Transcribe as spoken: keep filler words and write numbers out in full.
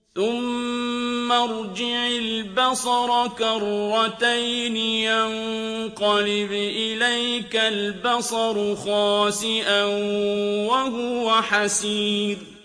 ثُمَّ ارْجِعِ الْبَصَرَ كَرَّتَيْنِ يَنقَلِبْ إِلَيْكَ الْبَصَرُ خَاسِئًا وَهُوَ حَسِيرٌ